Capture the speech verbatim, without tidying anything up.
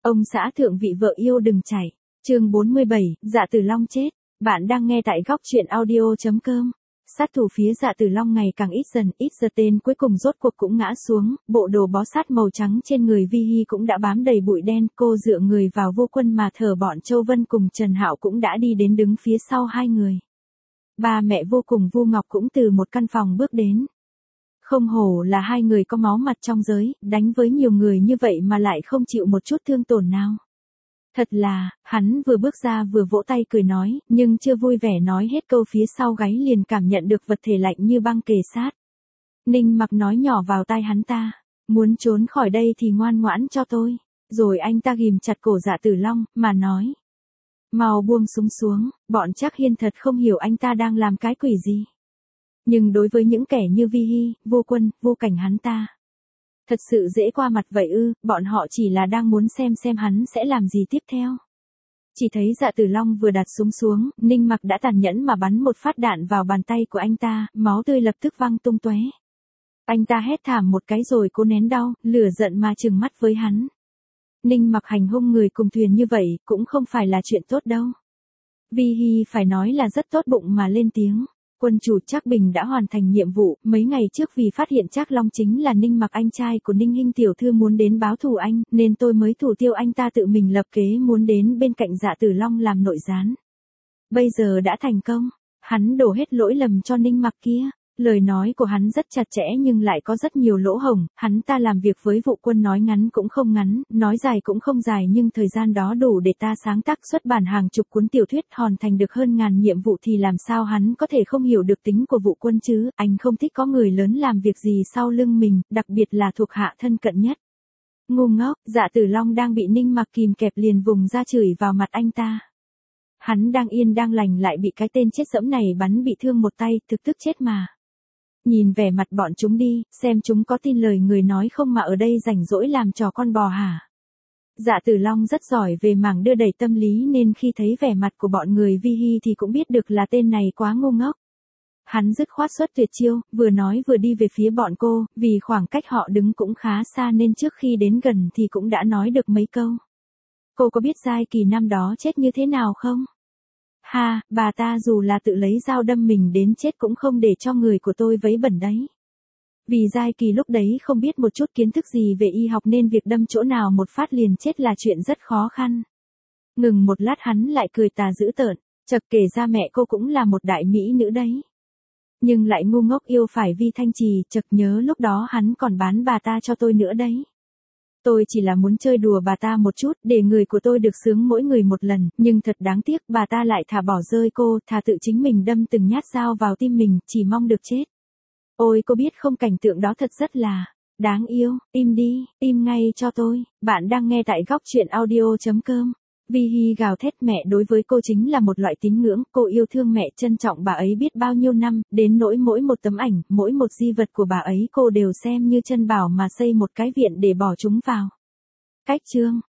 Ông xã thượng vị vợ yêu đừng chạy. Chương bốn mươi bảy, Dạ Tử Long chết. Bạn đang nghe tại góc truyện audio chấm com. Sát thủ phía Dạ Tử Long ngày càng ít dần, ít giờ tên cuối cùng rốt cuộc cũng ngã xuống, bộ đồ bó sát màu trắng trên người Vi Hi cũng đã bám đầy bụi đen, cô dựa người vào Vô Quân mà thở, bọn Châu Vân cùng Trần Hạo cũng đã đi đến đứng phía sau hai người. Ba mẹ Vô cùng Vu Ngọc cũng từ một căn phòng bước đến. Không hổ là hai người có máu mặt trong giới, đánh với nhiều người như vậy mà lại không chịu một chút thương tổn nào. Thật là, hắn vừa bước ra vừa vỗ tay cười nói, nhưng chưa vui vẻ nói hết câu phía sau gáy liền cảm nhận được vật thể lạnh như băng kề sát. Ninh Mặc nói nhỏ vào tai hắn ta, muốn trốn khỏi đây thì ngoan ngoãn cho tôi. Rồi anh ta ghim chặt cổ Dạ Tử Long, mà nói. Mau buông súng xuống, bọn Trác Hiên thật không hiểu anh ta đang làm cái quỷ gì. Nhưng đối với những kẻ như Vi Hi, Vô Quân, Vô Cảnh hắn ta. Thật sự dễ qua mặt vậy ư, bọn họ chỉ là đang muốn xem xem hắn sẽ làm gì tiếp theo. Chỉ thấy Dạ Tử Long vừa đặt súng xuống, Ninh Mặc đã tàn nhẫn mà bắn một phát đạn vào bàn tay của anh ta, máu tươi lập tức văng tung tóe. Anh ta hét thảm một cái rồi cố nén đau, lửa giận mà trừng mắt với hắn. Ninh Mặc hành hung người cùng thuyền như vậy, cũng không phải là chuyện tốt đâu. Vi Hi phải nói là rất tốt bụng mà lên tiếng. Quân chủ Trác Bình đã hoàn thành nhiệm vụ, mấy ngày trước vì phát hiện Trác Long chính là Ninh Mặc anh trai của Ninh Hinh tiểu thư muốn đến báo thù anh, nên tôi mới thủ tiêu anh ta tự mình lập kế muốn đến bên cạnh Dạ Tử Long làm nội gián. Bây giờ đã thành công, hắn đổ hết lỗi lầm cho Ninh Mặc kia. Lời nói của hắn rất chặt chẽ nhưng lại có rất nhiều lỗ hổng, hắn ta làm việc với Vụ Quân nói ngắn cũng không ngắn, nói dài cũng không dài nhưng thời gian đó đủ để ta sáng tác xuất bản hàng chục cuốn tiểu thuyết hoàn thành được hơn ngàn nhiệm vụ thì làm sao hắn có thể không hiểu được tính của Vụ Quân chứ, anh không thích có người lớn làm việc gì sau lưng mình, đặc biệt là thuộc hạ thân cận nhất. Ngu ngốc, Dạ Tử Long đang bị Ninh Mặc kìm kẹp liền vùng ra chửi vào mặt anh ta. Hắn đang yên đang lành lại bị cái tên chết dẫm này bắn bị thương một tay, thực tức chết mà. Nhìn vẻ mặt bọn chúng đi, xem chúng có tin lời người nói không mà ở đây rảnh rỗi làm trò con bò hả? Dạ Tử Long rất giỏi về mảng đưa đẩy tâm lý nên khi thấy vẻ mặt của bọn người Vi Hi thì cũng biết được là tên này quá ngu ngốc. Hắn dứt khoát xuất tuyệt chiêu, vừa nói vừa đi về phía bọn cô, vì khoảng cách họ đứng cũng khá xa nên trước khi đến gần thì cũng đã nói được mấy câu. Cô có biết Giai Kỳ năm đó chết như thế nào không? Ha, bà ta dù là tự lấy dao đâm mình đến chết cũng không để cho người của tôi vấy bẩn đấy. Vì Giai Kỳ lúc đấy không biết một chút kiến thức gì về y học nên việc đâm chỗ nào một phát liền chết là chuyện rất khó khăn. Ngừng một lát hắn lại cười tà dữ tợn, chợt kể ra mẹ cô cũng là một đại mỹ nữ đấy. Nhưng lại ngu ngốc yêu phải Vi Thanh Trì, chợt nhớ lúc đó hắn còn bán bà ta cho tôi nữa đấy. Tôi chỉ là muốn chơi đùa bà ta một chút để người của tôi được sướng mỗi người một lần, nhưng thật đáng tiếc bà ta lại thả bỏ rơi cô, thà tự chính mình đâm từng nhát dao vào tim mình, chỉ mong được chết. Ôi cô biết không, cảnh tượng đó thật rất là đáng yêu, im đi, im ngay cho tôi, bạn đang nghe tại góc truyện audio chấm com. Vi Hi gào thét mẹ đối với cô chính là một loại tín ngưỡng, cô yêu thương mẹ trân trọng bà ấy biết bao nhiêu năm, đến nỗi mỗi một tấm ảnh, mỗi một di vật của bà ấy cô đều xem như chân bảo mà xây một cái viện để bỏ chúng vào. Cách chương,